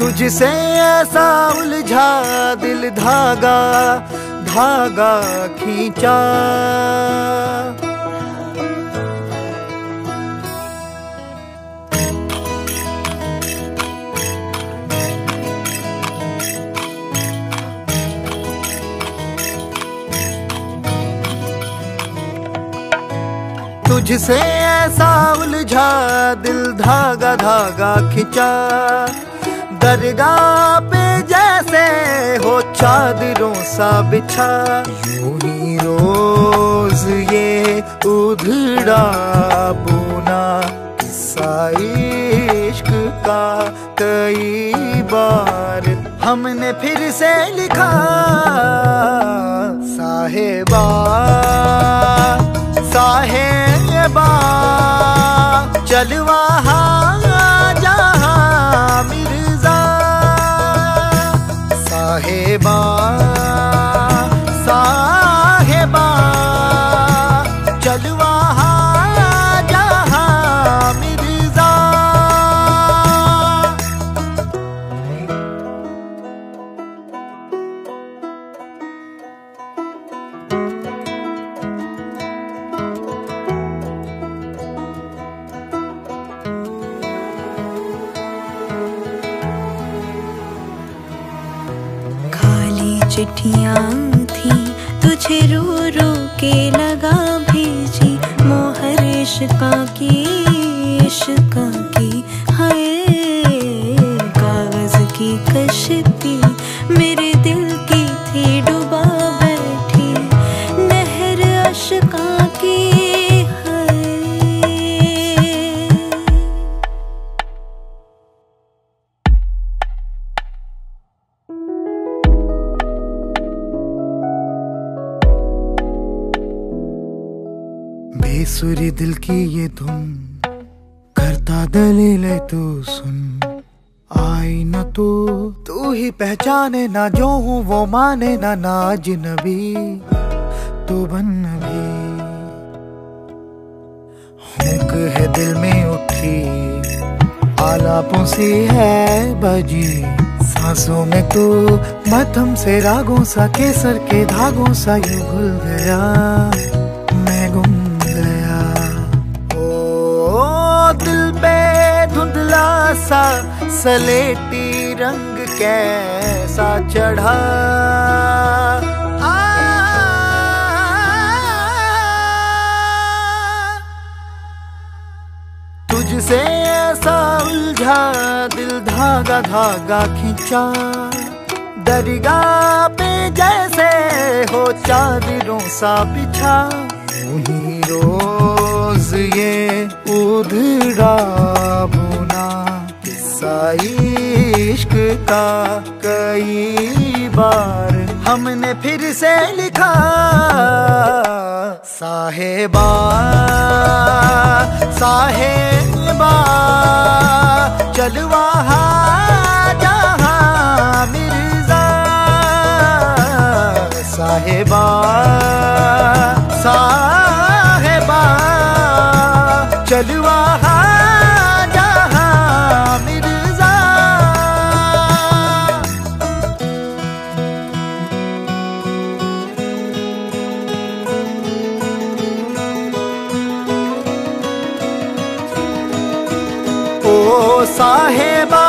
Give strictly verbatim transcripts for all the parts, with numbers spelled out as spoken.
तुझसे ऐसा उलझा दिल धागा धागा खींचा। तुझसे ऐसा उलझा दिल धागा धागा खिंचा। दरगाह पे जैसे हो चादरों सा बिछा। यूं ही रोज ये उधड़ा बुना किस्सा इश्क का कई बार हमने फिर से लिखा। साहिबा साहिबा चल वहाँ जहाँ मिर्जा। साहिबा साहिबा चल वहाँ जहाँ मिर्जा। चिट्ठियाँ थी तुझे रो रो के लगा भेजी। मोहर इश्का की इश्का की हाय। कागज की कश्ती मेरे दिल की थी डुबा बैठी। नहर अश्का की बेसुरी दिल की ये धुन करता दलील तू सुन। आई न तो तू ही पहचाने ना जो हूँ वो माने ना। ना अजनबी तू बन भी। हुक है दिल में उठी आलापों सी है बजी। सांसों में तू मध्यम से रागों सा केसर के धागों सा यूं घुल गया मैं गुम गया। ओ दिल पे धुंधला सा सलेटी रंग कैसा चढ़ा। तुझसे ऐसा उलझा दिल धागा धागा खींचा। दरगाह पे जैसे हो चादरों सा बिछा। यूं ही रोज ये उधड़ा बुना किस्सा इश्क का कई बार हमने फिर से लिखा। साहिबा साहिबा चल वहाँ जहाँ मिर्जा। साहिबा साहिबा चल वहाँ जहाँ मिर्जा। ओ साहिबा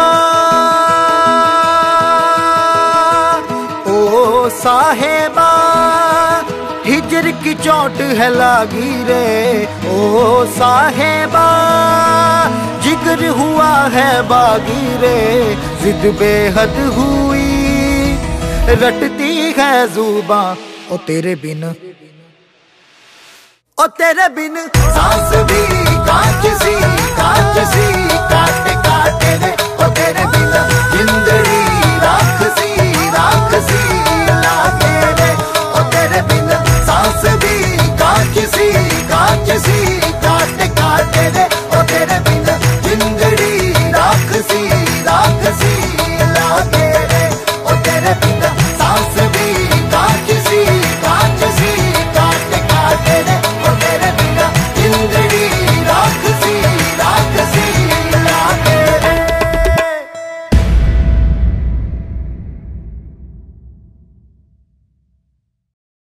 ओ साहिबा हिजर की चोट है लागी रे। ओ साहिबा जिगर हुआ है बागी रे। जिद बेहद हुई रटती है जुबां ओ तेरे बिन ओ तेरे बिन। सांस भी कांच सी कांच सी काट काट रे।